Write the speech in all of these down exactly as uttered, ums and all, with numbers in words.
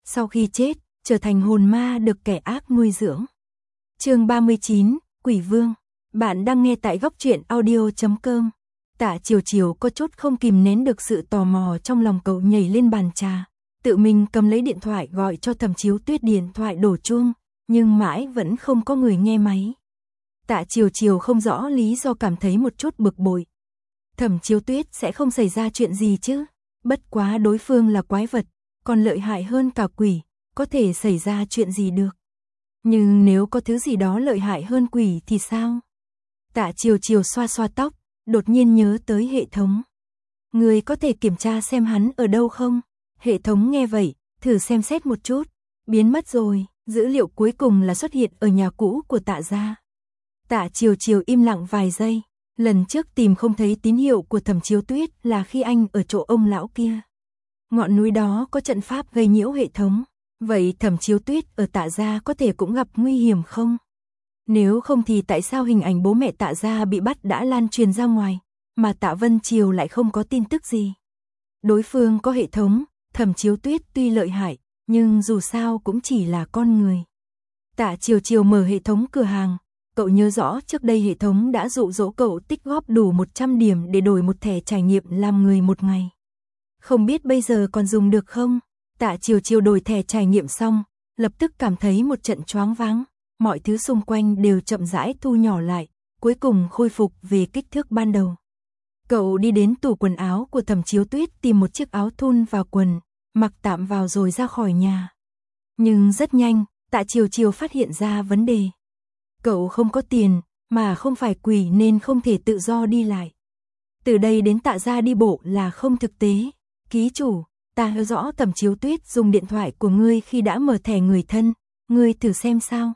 sau khi chết, trở thành hồn ma được kẻ ác nuôi dưỡng. Chương ba mươi chín, Quỷ Vương. Bạn đang nghe tại góc truyện audio chấm com. Tạ Chiều Chiều có chút không kìm nén được sự tò mò trong lòng cậu, nhảy lên bàn trà, tự mình cầm lấy điện thoại gọi cho Thẩm Chiếu Tuyết. Điện thoại đổ chuông, nhưng mãi vẫn không có người nghe máy. Tạ Chiều Chiều không rõ lý do, cảm thấy một chút bực bội. Thẩm Chiếu Tuyết sẽ không xảy ra chuyện gì chứ? Bất quá đối phương là quái vật, còn lợi hại hơn cả quỷ, có thể xảy ra chuyện gì được. Nhưng nếu có thứ gì đó lợi hại hơn quỷ thì sao? Tạ Chiều Chiều xoa xoa tóc, đột nhiên nhớ tới hệ thống. Người có thể kiểm tra xem hắn ở đâu không? Hệ thống nghe vậy, thử xem xét một chút, biến mất rồi. Dữ liệu cuối cùng là xuất hiện ở nhà cũ của Tạ gia. Tạ Chiều Chiều im lặng vài giây. Lần trước tìm không thấy tín hiệu của Thẩm Chiếu Tuyết là khi anh ở chỗ ông lão kia. Ngọn núi đó có trận pháp gây nhiễu hệ thống. Vậy Thẩm Chiếu Tuyết ở Tạ gia có thể cũng gặp nguy hiểm không? Nếu không thì tại sao hình ảnh bố mẹ Tạ gia bị bắt đã lan truyền ra ngoài, mà Tạ Vân Triều lại không có tin tức gì? Đối phương có hệ thống, Thẩm Chiếu Tuyết tuy lợi hại, nhưng dù sao cũng chỉ là con người. Tạ Chiều Chiều mở hệ thống cửa hàng. Cậu nhớ rõ trước đây hệ thống đã dụ dỗ cậu tích góp đủ một trăm điểm để đổi một thẻ trải nghiệm làm người một ngày. Không biết bây giờ còn dùng được không? Tạ Chiều Chiều đổi thẻ trải nghiệm xong, lập tức cảm thấy một trận choáng váng. Mọi thứ xung quanh đều chậm rãi thu nhỏ lại, cuối cùng khôi phục về kích thước ban đầu. Cậu đi đến tủ quần áo của Thẩm Chiếu Tuyết tìm một chiếc áo thun và quần, mặc tạm vào rồi ra khỏi nhà. Nhưng rất nhanh, Tạ Chiều Chiều phát hiện ra vấn đề. Cậu không có tiền, mà không phải quỷ nên không thể tự do đi lại. Từ đây đến Tạ gia đi bộ là không thực tế. Ký chủ, ta hiểu rõ Thẩm Chiếu Tuyết dùng điện thoại của ngươi khi đã mở thẻ người thân, ngươi thử xem sao.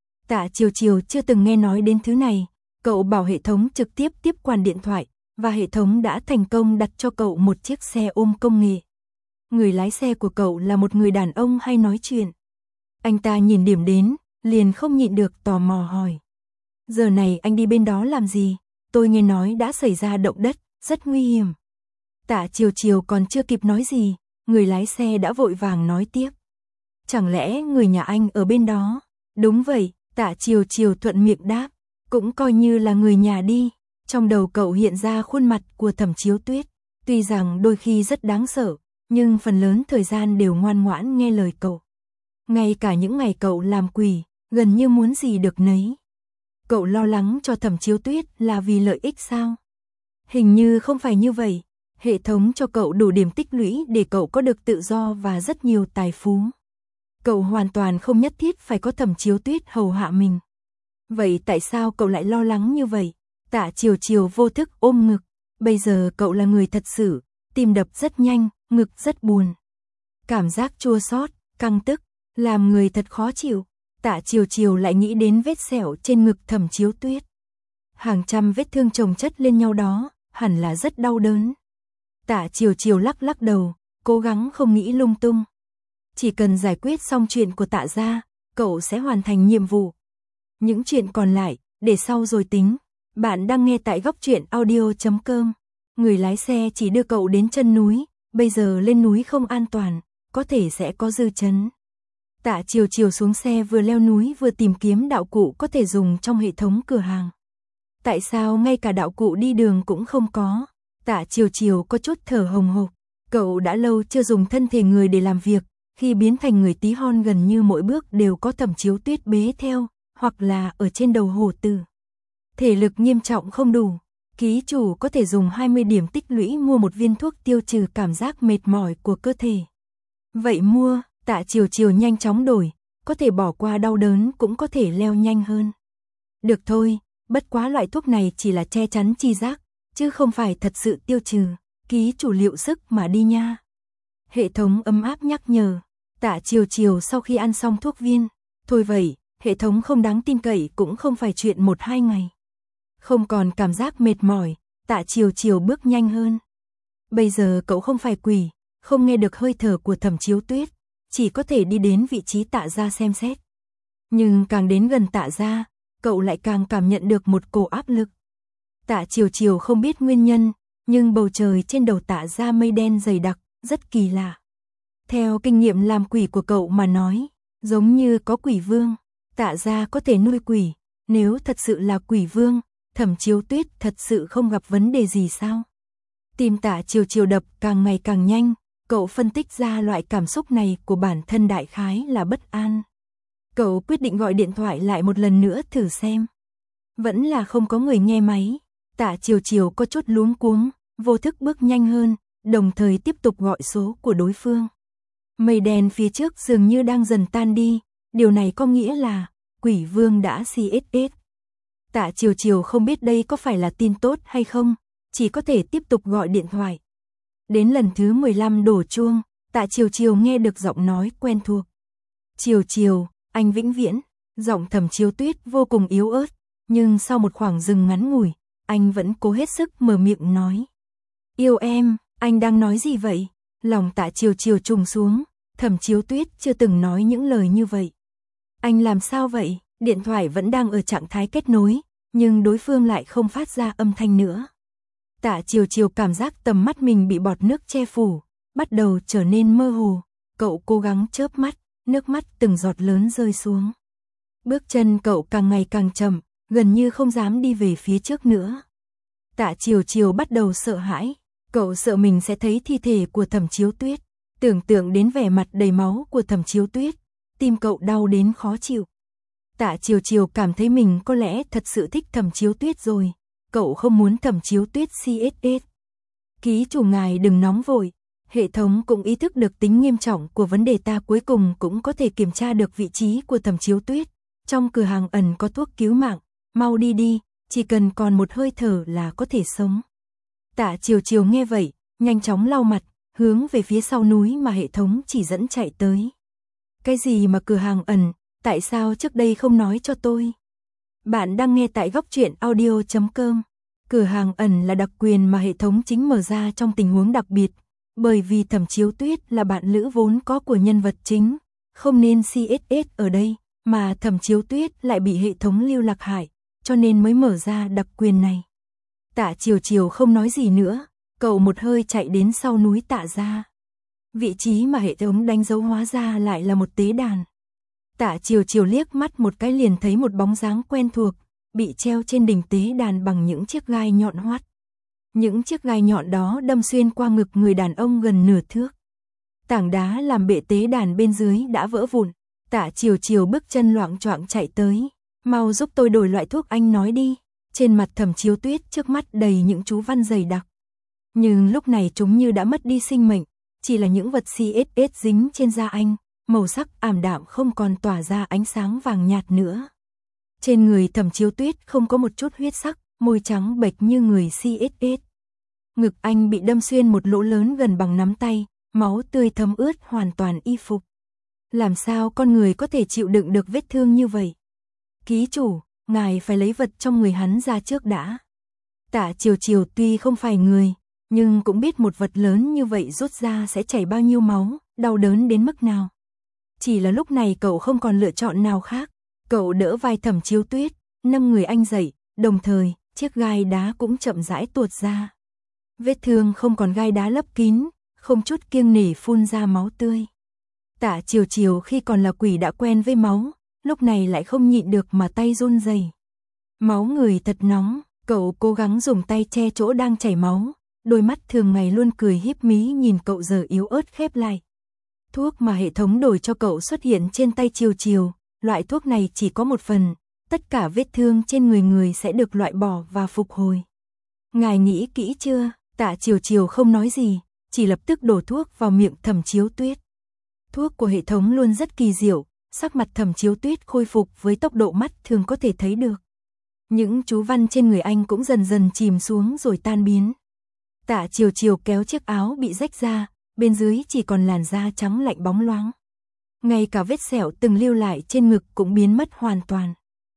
Tạ Chiều Chiều chưa từng nghe nói đến thứ này, cậu bảo hệ thống trực tiếp tiếp quản điện thoại, và hệ thống đã thành công đặt cho cậu một chiếc xe ôm công nghệ. Người lái xe của cậu là một người đàn ông hay nói chuyện. Anh ta nhìn điểm đến, liền không nhịn được tò mò hỏi. Giờ này anh đi bên đó làm gì? Tôi nghe nói đã xảy ra động đất, rất nguy hiểm. Tạ Chiều Chiều còn chưa kịp nói gì, người lái xe đã vội vàng nói tiếp. Chẳng lẽ người nhà anh ở bên đó? Đúng vậy, Tạ Chiều Chiều thuận miệng đáp, cũng coi như là người nhà đi. Trong đầu cậu hiện ra khuôn mặt của Thẩm Chiếu Tuyết, tuy rằng đôi khi rất đáng sợ, nhưng phần lớn thời gian đều ngoan ngoãn nghe lời cậu. Ngay cả những ngày cậu làm quỷ, gần như muốn gì được nấy. Cậu lo lắng cho Thẩm Chiếu Tuyết là vì lợi ích sao? Hình như không phải như vậy. Hệ thống cho cậu đủ điểm tích lũy để cậu có được tự do và rất nhiều tài phú. Cậu hoàn toàn không nhất thiết phải có Thẩm Chiếu Tuyết hầu hạ mình. Vậy tại sao cậu lại lo lắng như vậy? Tạ Chiều Chiều vô thức ôm ngực. Bây giờ cậu là người thật sự, tim đập rất nhanh, ngực rất buồn. Cảm giác chua xót, căng tức, làm người thật khó chịu. Tạ Chiều Chiều lại nghĩ đến vết sẹo trên ngực Thẩm Chiếu Tuyết. Hàng trăm vết thương chồng chất lên nhau đó, hẳn là rất đau đớn. Tạ Chiều Chiều lắc lắc đầu, cố gắng không nghĩ lung tung. Chỉ cần giải quyết xong chuyện của Tạ gia, cậu sẽ hoàn thành nhiệm vụ. Những chuyện còn lại, để sau rồi tính. Bạn đang nghe tại góc truyện audio chấm com. Người lái xe chỉ đưa cậu đến chân núi, bây giờ lên núi không an toàn, có thể sẽ có dư chấn. Tạ Chiều Chiều xuống xe vừa leo núi vừa tìm kiếm đạo cụ có thể dùng trong hệ thống cửa hàng. Tại sao ngay cả đạo cụ đi đường cũng không có? Tạ Chiều Chiều có chút thở hồng hộc. Cậu đã lâu chưa dùng thân thể người để làm việc, khi biến thành người tí hon gần như mỗi bước đều có Thẩm Chiếu Tuyết bế theo, hoặc là ở trên đầu hổ tử. Thể lực nghiêm trọng không đủ. Ký chủ có thể dùng hai mươi điểm tích lũy mua một viên thuốc tiêu trừ cảm giác mệt mỏi của cơ thể. Vậy mua. Tạ Chiều Chiều nhanh chóng đổi, có thể bỏ qua đau đớn cũng có thể leo nhanh hơn. Được thôi, bất quá loại thuốc này chỉ là che chắn chi giác, chứ không phải thật sự tiêu trừ. Ký chủ liệu sức mà đi nha. Hệ thống ấm áp nhắc nhở. Tạ Chiều Chiều sau khi ăn xong thuốc viên. Thôi vậy, hệ thống không đáng tin cậy cũng không phải chuyện một hai ngày. Không còn cảm giác mệt mỏi, Tạ Chiều Chiều bước nhanh hơn. Bây giờ cậu không phải quỷ, không nghe được hơi thở của Thẩm Chiếu Tuyết, chỉ có thể đi đến vị trí Tạ gia xem xét. Nhưng càng đến gần Tạ gia, cậu lại càng cảm nhận được một cổ áp lực. Tạ Chiều Chiều không biết nguyên nhân, nhưng bầu trời trên đầu Tạ gia mây đen dày đặc, rất kỳ lạ. Theo kinh nghiệm làm quỷ của cậu mà nói, giống như có quỷ vương, Tạ gia có thể nuôi quỷ, nếu thật sự là quỷ vương, Thẩm Chiếu Tuyết thật sự không gặp vấn đề gì sao? Tim Tạ Chiều Chiều đập càng ngày càng nhanh, cậu phân tích ra loại cảm xúc này của bản thân đại khái là bất an. Cậu quyết định gọi điện thoại lại một lần nữa thử xem. Vẫn là không có người nghe máy, Tạ Chiều Chiều có chút luống cuống, vô thức bước nhanh hơn, đồng thời tiếp tục gọi số của đối phương. Mây đen phía trước dường như đang dần tan đi, điều này có nghĩa là quỷ vương đã xê ét ét. Tạ Chiều Chiều không biết đây có phải là tin tốt hay không, chỉ có thể tiếp tục gọi điện thoại. Đến lần thứ mười lăm đổ chuông, Tạ Chiều Chiều nghe được giọng nói quen thuộc. Chiều Chiều, anh vĩnh viễn, giọng Thẩm Chiếu Tuyết vô cùng yếu ớt, nhưng sau một khoảng dừng ngắn ngủi, anh vẫn cố hết sức mở miệng nói. Yêu em, anh đang nói gì vậy? Lòng Tạ Chiều Chiều trùng xuống, Thẩm Chiếu Tuyết chưa từng nói những lời như vậy. Anh làm sao vậy? Điện thoại vẫn đang ở trạng thái kết nối, nhưng đối phương lại không phát ra âm thanh nữa. Tạ Chiều Chiều cảm giác tầm mắt mình bị bọt nước che phủ, bắt đầu trở nên mơ hồ. Cậu cố gắng chớp mắt, nước mắt từng giọt lớn rơi xuống. Bước chân cậu càng ngày càng chậm, gần như không dám đi về phía trước nữa. Tạ Chiều Chiều bắt đầu sợ hãi, cậu sợ mình sẽ thấy thi thể của Thẩm Chiếu Tuyết, tưởng tượng đến vẻ mặt đầy máu của Thẩm Chiếu Tuyết, tim cậu đau đến khó chịu. Tạ Chiều Chiều cảm thấy mình có lẽ thật sự thích Thẩm Chiếu Tuyết rồi, cậu không muốn Thẩm Chiếu Tuyết xê ét ét. Ký chủ ngài đừng nóng vội, hệ thống cũng ý thức được tính nghiêm trọng của vấn đề, ta cuối cùng cũng có thể kiểm tra được vị trí của Thẩm Chiếu Tuyết. Trong cửa hàng ẩn có thuốc cứu mạng, mau đi đi, chỉ cần còn một hơi thở là có thể sống. Tạ Chiều Chiều nghe vậy, nhanh chóng lau mặt, hướng về phía sau núi mà hệ thống chỉ dẫn chạy tới. Cái gì mà cửa hàng ẩn, tại sao trước đây không nói cho tôi? Bạn đang nghe tại góc truyện audio chấm com. Cửa hàng ẩn là đặc quyền mà hệ thống chính mở ra trong tình huống đặc biệt, bởi vì Thẩm Chiếu Tuyết là bạn lữ vốn có của nhân vật chính, không nên xê ét ét ở đây, mà Thẩm Chiếu Tuyết lại bị hệ thống lưu lạc hại, cho nên mới mở ra đặc quyền này. Tạ Chiều Chiều không nói gì nữa, cậu một hơi chạy đến sau núi Tạ gia. Vị trí mà hệ thống đánh dấu hóa ra lại là một tế đàn. Tạ Chiều Chiều liếc mắt một cái liền thấy một bóng dáng quen thuộc, bị treo trên đỉnh tế đàn bằng những chiếc gai nhọn hoắt. Những chiếc gai nhọn đó đâm xuyên qua ngực người đàn ông gần nửa thước. Tảng đá làm bệ tế đàn bên dưới đã vỡ vụn. Tạ Chiều Chiều bước chân loạng choạng chạy tới. Mau giúp tôi đổi loại thuốc anh nói đi. Trên mặt Thẩm Chiếu Tuyết trước mắt đầy những chú văn dày đặc. Nhưng lúc này chúng như đã mất đi sinh mệnh, chỉ là những vật xê ét ét dính trên da anh, màu sắc ảm đạm không còn tỏa ra ánh sáng vàng nhạt nữa. Trên người Thẩm Chiếu Tuyết không có một chút huyết sắc, môi trắng bệch như người xê ét ét. Ngực anh bị đâm xuyên một lỗ lớn gần bằng nắm tay, máu tươi thấm ướt hoàn toàn y phục. Làm sao con người có thể chịu đựng được vết thương như vậy? Ký chủ, ngài phải lấy vật trong người hắn ra trước đã. Tạ Chiều Chiều tuy không phải người, nhưng cũng biết một vật lớn như vậy rút ra sẽ chảy bao nhiêu máu, đau đớn đến mức nào. Chỉ là lúc này cậu không còn lựa chọn nào khác. Cậu đỡ vai Thẩm Chiếu Tuyết, nâng người anh dậy, đồng thời, chiếc gai đá cũng chậm rãi tuột ra. Vết thương không còn gai đá lấp kín, không chút kiêng nể phun ra máu tươi. Tạ Chiều Chiều khi còn là quỷ đã quen với máu, lúc này lại không nhịn được mà tay run rẩy. Máu người thật nóng, cậu cố gắng dùng tay che chỗ đang chảy máu, đôi mắt thường ngày luôn cười híp mí nhìn cậu giờ yếu ớt khép lại. Thuốc mà hệ thống đổi cho cậu xuất hiện trên tay Chiều Chiều, loại thuốc này chỉ có một phần, tất cả vết thương trên người người sẽ được loại bỏ và phục hồi. Ngài nghĩ kỹ chưa? Tạ Chiều Chiều không nói gì, chỉ lập tức đổ thuốc vào miệng Thẩm Chiếu Tuyết. Thuốc của hệ thống luôn rất kỳ diệu, sắc mặt Thẩm Chiếu Tuyết khôi phục với tốc độ mắt thường có thể thấy được. Những chú văn trên người anh cũng dần dần chìm xuống rồi tan biến. Tạ Chiều Chiều kéo chiếc áo bị rách ra, bên dưới chỉ còn làn da trắng lạnh bóng loáng. Ngay cả vết sẹo từng lưu lại trên ngực cũng biến mất hoàn toàn.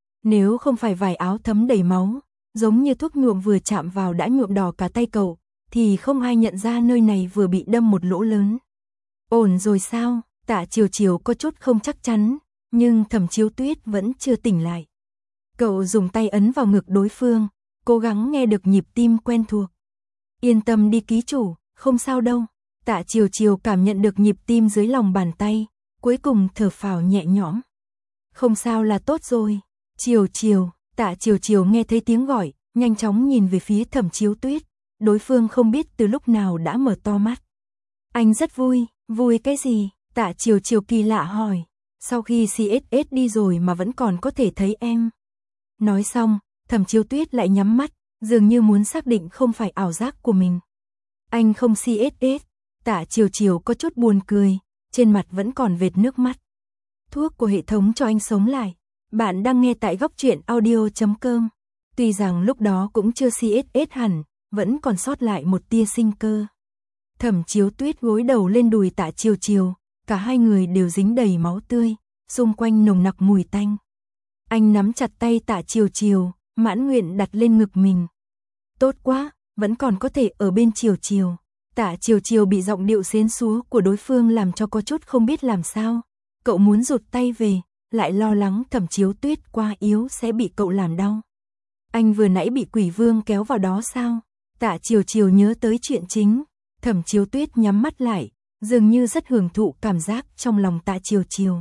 Nếu không phải vải áo thấm đầy máu, giống như thuốc nhuộm vừa chạm vào đã nhuộm đỏ cả tay cậu, thì không ai nhận ra nơi này vừa bị đâm một lỗ lớn. Ổn rồi sao? Tạ Chiều Chiều có chút không chắc chắn, nhưng Thẩm Chiếu Tuyết vẫn chưa tỉnh lại. Cậu dùng tay ấn vào ngực đối phương, cố gắng nghe được nhịp tim quen thuộc. Yên tâm đi ký chủ, không sao đâu. Tạ Chiều Chiều cảm nhận được nhịp tim dưới lòng bàn tay, cuối cùng thở phào nhẹ nhõm. Không sao là tốt rồi. Chiều Chiều, Tạ Chiều Chiều nghe thấy tiếng gọi, nhanh chóng nhìn về phía Thẩm Chiếu Tuyết, đối phương không biết từ lúc nào đã mở to mắt. Anh rất vui, vui cái gì? Tạ Chiều Chiều kỳ lạ hỏi, sau khi xê ét ét đi rồi mà vẫn còn có thể thấy em. Nói xong, Thẩm Chiếu Tuyết lại nhắm mắt, dường như muốn xác định không phải ảo giác của mình. Anh không xê ét ét, Tạ Chiều Chiều có chút buồn cười, trên mặt vẫn còn vệt nước mắt. Thuốc của hệ thống cho anh sống lại. Bạn đang nghe tại góc truyện audio chấm com. Tuy rằng lúc đó cũng chưa xê ét ét hẳn, vẫn còn sót lại một tia sinh cơ. Thẩm Chiếu Tuyết gối đầu lên đùi Tạ Chiều Chiều, cả hai người đều dính đầy máu tươi, xung quanh nồng nặc mùi tanh. Anh nắm chặt tay Tạ Chiều Chiều, mãn nguyện đặt lên ngực mình. Tốt quá, vẫn còn có thể ở bên Chiều Chiều. Tạ Chiều Chiều bị giọng điệu xến xúa của đối phương làm cho có chút không biết làm sao. Cậu muốn rụt tay về, lại lo lắng Thẩm Chiếu Tuyết quá yếu sẽ bị cậu làm đau. Anh vừa nãy bị Quỷ Vương kéo vào đó sao? Tạ Chiều Chiều nhớ tới chuyện chính. Thẩm Chiếu Tuyết nhắm mắt lại, dường như rất hưởng thụ cảm giác trong lòng Tạ Chiều Chiều.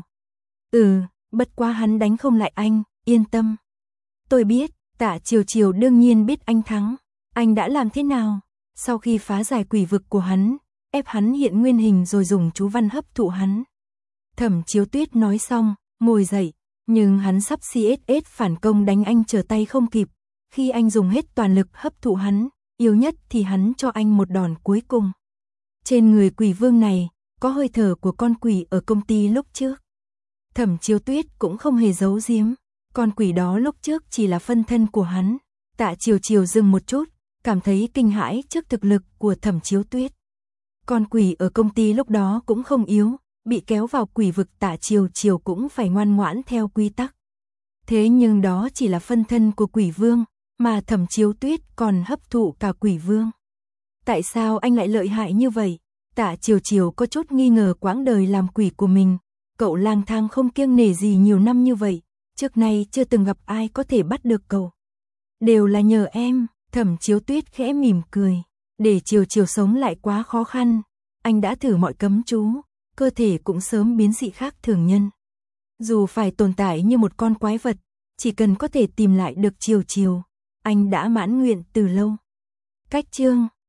Ừ, bất quá hắn đánh không lại anh, yên tâm. Tôi biết, Tạ Chiều Chiều đương nhiên biết anh thắng. Anh đã làm thế nào? Sau khi phá giải quỷ vực của hắn, ép hắn hiện nguyên hình rồi dùng chú văn hấp thụ hắn. Thẩm Chiếu Tuyết nói xong, ngồi dậy, nhưng hắn sắp xê ét ét phản công đánh anh trở tay không kịp. Khi anh dùng hết toàn lực hấp thụ hắn, yếu nhất thì hắn cho anh một đòn cuối cùng. Trên người Quỷ Vương này, có hơi thở của con quỷ ở công ty lúc trước. Thẩm Chiếu Tuyết cũng không hề giấu giếm, con quỷ đó lúc trước chỉ là phân thân của hắn. Tạ Chiều Chiều dừng một chút, cảm thấy kinh hãi trước thực lực của Thẩm Chiếu Tuyết. Con quỷ ở công ty lúc đó cũng không yếu, bị kéo vào quỷ vực Tạ Chiều Chiều cũng phải ngoan ngoãn theo quy tắc. Thế nhưng đó chỉ là phân thân của Quỷ Vương, mà Thẩm Chiếu Tuyết còn hấp thụ cả Quỷ Vương. Tại sao anh lại lợi hại như vậy? Tạ Chiều Chiều có chút nghi ngờ quãng đời làm quỷ của mình. Cậu lang thang không kiêng nể gì nhiều năm như vậy, trước nay chưa từng gặp ai có thể bắt được cậu. Đều là nhờ em. Thẩm Chiếu Tuyết khẽ mỉm cười. Để Chiều Chiều sống lại quá khó khăn. Anh đã thử mọi cấm chú, cơ thể cũng sớm biến dị khác thường nhân. Dù phải tồn tại như một con quái vật, chỉ cần có thể tìm lại được Chiều Chiều, anh đã mãn nguyện từ lâu. Cách chương